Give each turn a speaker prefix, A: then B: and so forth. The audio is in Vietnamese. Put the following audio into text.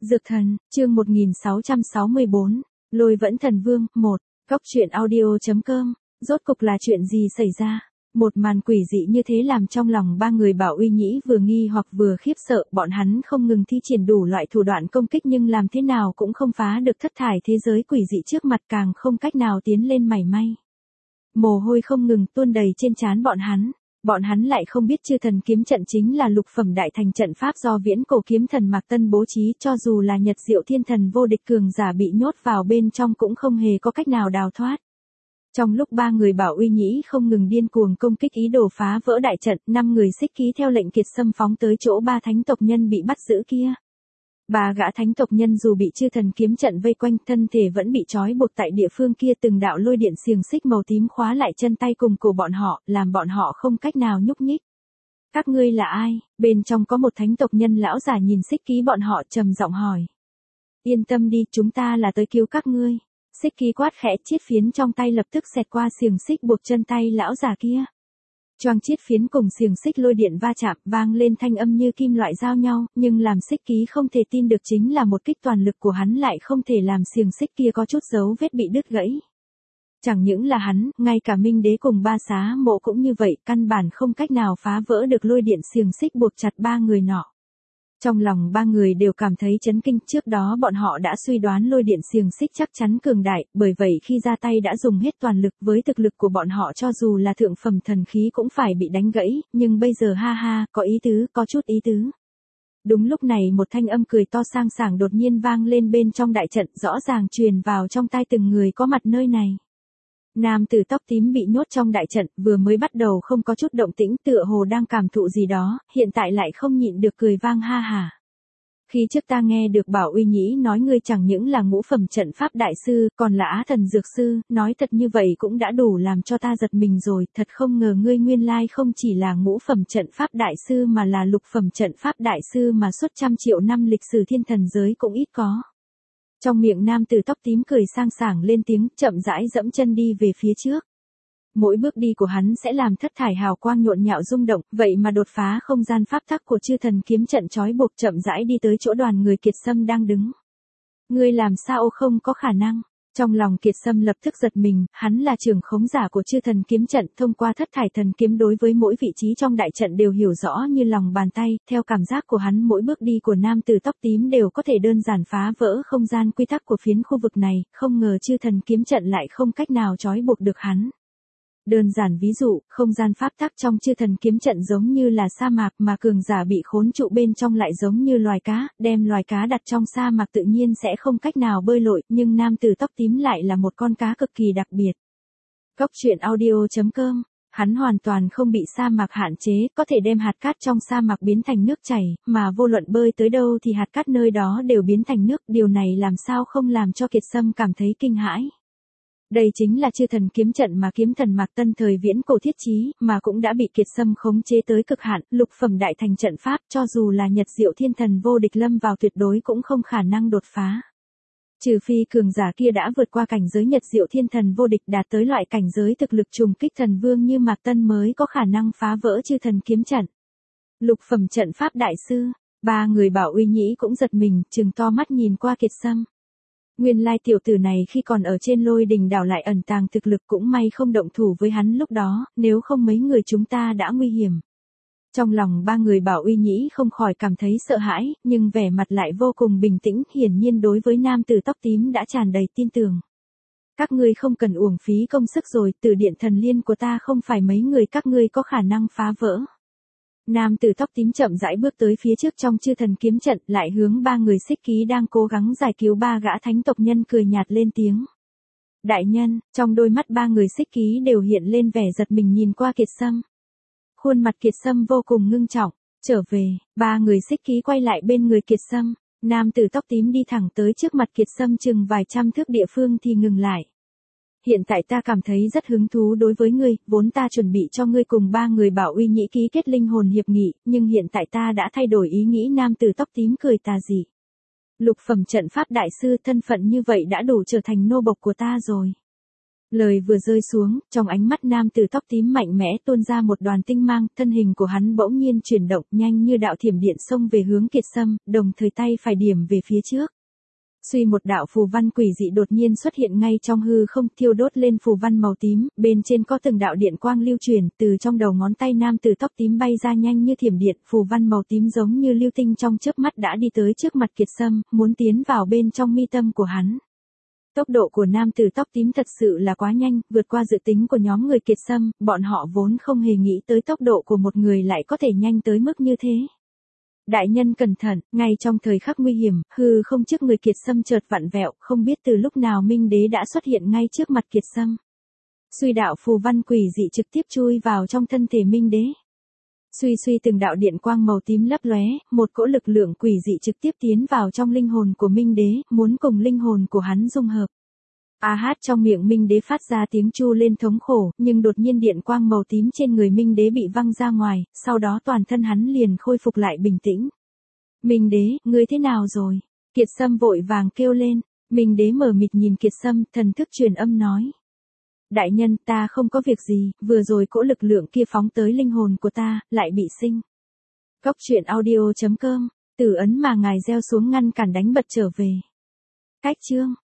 A: Dược thần, chương 1664, Lôi Vẫn Thần Vương, 1, Góc truyện audio.com, rốt cục là chuyện gì xảy ra? Một màn quỷ dị như thế làm trong lòng ba người Bảo Uy Nhĩ vừa nghi hoặc vừa khiếp sợ, bọn hắn không ngừng thi triển đủ loại thủ đoạn công kích nhưng làm thế nào cũng không phá được thất thải thế giới quỷ dị trước mặt, càng không cách nào tiến lên mảy may. Mồ hôi không ngừng tuôn đầy trên trán bọn hắn lại không biết Chư Thần kiếm trận chính là lục phẩm đại thành trận pháp do Viễn Cổ kiếm thần Mạc Tân bố trí, cho dù là Nhật Diệu Thiên Thần vô địch cường giả bị nhốt vào bên trong cũng không hề có cách nào đào thoát. Trong lúc ba người Bảo Uy Nhĩ không ngừng điên cuồng công kích ý đồ phá vỡ đại trận, 5 người xích ký theo lệnh Kiệt Sâm phóng tới chỗ ba thánh tộc nhân bị bắt giữ kia. Ba gã thánh tộc nhân dù bị Chư Thần kiếm trận vây quanh, thân thể vẫn bị trói buộc tại địa phương kia, từng đạo lôi điện xiềng xích màu tím khóa lại chân tay cùng cổ bọn họ, làm bọn họ không cách nào nhúc nhích. Các ngươi là ai? Bên trong có một thánh tộc nhân lão giả nhìn xích ký bọn họ trầm giọng hỏi. Yên tâm đi, chúng ta là tới cứu các ngươi. Xích ký quát khẽ, chiết phiến trong tay lập tức xẹt qua xiềng xích buộc chân tay lão già kia. Choang chiết phiến cùng xiềng xích lôi điện va chạm, vang lên thanh âm như kim loại giao nhau, nhưng làm xích ký không thể tin được chính là một kích toàn lực của hắn lại không thể làm xiềng xích kia có chút dấu vết bị đứt gãy. Chẳng những là hắn, ngay cả Minh Đế cùng Ba Xá Mộ cũng như vậy, căn bản không cách nào phá vỡ được lôi điện xiềng xích buộc chặt ba người nọ. Trong lòng ba người đều cảm thấy chấn kinh, trước đó bọn họ đã suy đoán lôi điện xiềng xích chắc chắn cường đại, bởi vậy khi ra tay đã dùng hết toàn lực, với thực lực của bọn họ cho dù là thượng phẩm thần khí cũng phải bị đánh gãy, nhưng bây giờ ha ha, có ý tứ, có chút ý tứ. Đúng lúc này một thanh âm cười to sang sảng đột nhiên vang lên bên trong đại trận, rõ ràng truyền vào trong tai từng người có mặt nơi này. Nam tử tóc tím bị nhốt trong đại trận, vừa mới bắt đầu không có chút động tĩnh, tựa hồ đang cảm thụ gì đó, hiện tại lại không nhịn được cười vang ha hả. Khi trước ta nghe được Bảo Uy Nhĩ nói ngươi chẳng những là ngũ phẩm trận pháp đại sư, còn là Á Thần dược sư, nói thật như vậy cũng đã đủ làm cho ta giật mình rồi, thật không ngờ ngươi nguyên lai không chỉ là ngũ phẩm trận pháp đại sư mà là lục phẩm trận pháp đại sư, mà suốt trăm triệu năm lịch sử thiên thần giới cũng ít có. Trong miệng nam tử tóc tím cười sang sảng lên tiếng, chậm rãi dẫm chân đi về phía trước. Mỗi bước đi của hắn sẽ làm thất thải hào quang nhộn nhạo rung động, vậy mà đột phá không gian pháp tắc của Chư Thần kiếm trận trói buộc, chậm rãi đi tới chỗ đoàn người Kiệt Sâm đang đứng. Ngươi làm sao không có khả năng? Trong lòng Kiệt Sâm lập tức giật mình, hắn là trưởng khống giả của Chư Thần kiếm trận, thông qua thất thải thần kiếm đối với mỗi vị trí trong đại trận đều hiểu rõ như lòng bàn tay, theo cảm giác của hắn mỗi bước đi của nam tử tóc tím đều có thể đơn giản phá vỡ không gian quy tắc của phiến khu vực này, không ngờ Chư Thần kiếm trận lại không cách nào trói buộc được hắn. Đơn giản ví dụ, không gian pháp tắc trong Chư Thần kiếm trận giống như là sa mạc, mà cường giả bị khốn trụ bên trong lại giống như loài cá, đem loài cá đặt trong sa mạc tự nhiên sẽ không cách nào bơi lội, nhưng nam tử tóc tím lại là một con cá cực kỳ đặc biệt. Góc truyện audio.com, hắn hoàn toàn không bị sa mạc hạn chế, có thể đem hạt cát trong sa mạc biến thành nước chảy, mà vô luận bơi tới đâu thì hạt cát nơi đó đều biến thành nước, điều này làm sao không làm cho Kiệt Sâm cảm thấy kinh hãi. Đây chính là Chư Thần kiếm trận mà kiếm thần Mạc Tân thời Viễn Cổ thiết trí, mà cũng đã bị Kiệt Sâm khống chế tới cực hạn, lục phẩm đại thành trận pháp, cho dù là Nhật Diệu Thiên Thần vô địch lâm vào tuyệt đối cũng không khả năng đột phá. Trừ phi cường giả kia đã vượt qua cảnh giới Nhật Diệu Thiên Thần vô địch, đạt tới loại cảnh giới thực lực trùng kích thần vương như Mạc Tân mới có khả năng phá vỡ Chư Thần kiếm trận. Lục phẩm trận pháp đại sư, ba người Bảo Uy Nhĩ cũng giật mình, trừng to mắt nhìn qua Kiệt Sâm. Nguyên lai tiểu tử này khi còn ở trên Lôi Đình đảo lại ẩn tàng thực lực, cũng may không động thủ với hắn lúc đó, nếu không mấy người chúng ta đã nguy hiểm. Trong lòng ba người Bảo Uy Nhĩ không khỏi cảm thấy sợ hãi, nhưng vẻ mặt lại vô cùng bình tĩnh, hiển nhiên đối với nam tử tóc tím đã tràn đầy tin tưởng. Các ngươi không cần uổng phí công sức rồi, từ điện thần liên của ta không phải mấy người các ngươi có khả năng phá vỡ. Nam tử tóc tím chậm rãi bước tới phía trước trong Chư Thần kiếm trận, lại hướng ba người xích ký đang cố gắng giải cứu ba gã thánh tộc nhân cười nhạt lên tiếng. Đại nhân, trong đôi mắt ba người xích ký đều hiện lên vẻ giật mình nhìn qua Kiệt Sâm. Khuôn mặt Kiệt Sâm vô cùng ngưng trọng, trở về, ba người xích ký quay lại bên người Kiệt Sâm, nam tử tóc tím đi thẳng tới trước mặt Kiệt Sâm chừng vài trăm thước địa phương thì ngừng lại. Hiện tại ta cảm thấy rất hứng thú đối với ngươi, vốn ta chuẩn bị cho ngươi cùng ba người Bảo Uy Nhĩ ký kết linh hồn hiệp nghị, nhưng hiện tại ta đã thay đổi ý nghĩ. Nam tử tóc tím cười tà dị. Lục phẩm trận pháp đại sư, thân phận như vậy đã đủ trở thành nô bộc của ta rồi. Lời vừa rơi xuống, trong ánh mắt nam tử tóc tím mạnh mẽ tuôn ra một đoàn tinh mang, thân hình của hắn bỗng nhiên chuyển động nhanh như đạo thiểm điện xông về hướng Kiệt Sâm, đồng thời tay phải điểm về phía trước. Suy một đạo phù văn quỷ dị đột nhiên xuất hiện ngay trong hư không, thiêu đốt lên phù văn màu tím, bên trên có từng đạo điện quang lưu chuyển, từ trong đầu ngón tay nam tử tóc tím bay ra nhanh như thiểm điện, phù văn màu tím giống như lưu tinh trong chớp mắt đã đi tới trước mặt Kiệt Sâm, muốn tiến vào bên trong mi tâm của hắn. Tốc độ của nam tử tóc tím thật sự là quá nhanh, vượt qua dự tính của nhóm người Kiệt Sâm, bọn họ vốn không hề nghĩ tới tốc độ của một người lại có thể nhanh tới mức như thế. Đại nhân cẩn thận, ngay trong thời khắc nguy hiểm, hư không trước người Kiệt Sâm chợt vặn vẹo, không biết từ lúc nào Minh Đế đã xuất hiện ngay trước mặt Kiệt Sâm. Suy đạo phù văn quỷ dị trực tiếp chui vào trong thân thể Minh Đế. Suy từng đạo điện quang màu tím lấp lóe, một cỗ lực lượng quỷ dị trực tiếp tiến vào trong linh hồn của Minh Đế, muốn cùng linh hồn của hắn dung hợp. Hát trong miệng Minh Đế phát ra tiếng chu lên thống khổ, nhưng đột nhiên điện quang màu tím trên người Minh Đế bị văng ra ngoài, sau đó toàn thân hắn liền khôi phục lại bình tĩnh. Minh Đế, ngươi thế nào rồi? Kiệt Sâm vội vàng kêu lên. Minh Đế mờ mịt nhìn Kiệt Sâm, thần thức truyền âm nói. Đại nhân, ta không có việc gì, vừa rồi cỗ lực lượng kia phóng tới linh hồn của ta, lại bị sinh. Góc truyện audio.com, từ ấn mà ngài gieo xuống ngăn cản đánh bật trở về. Cách chương.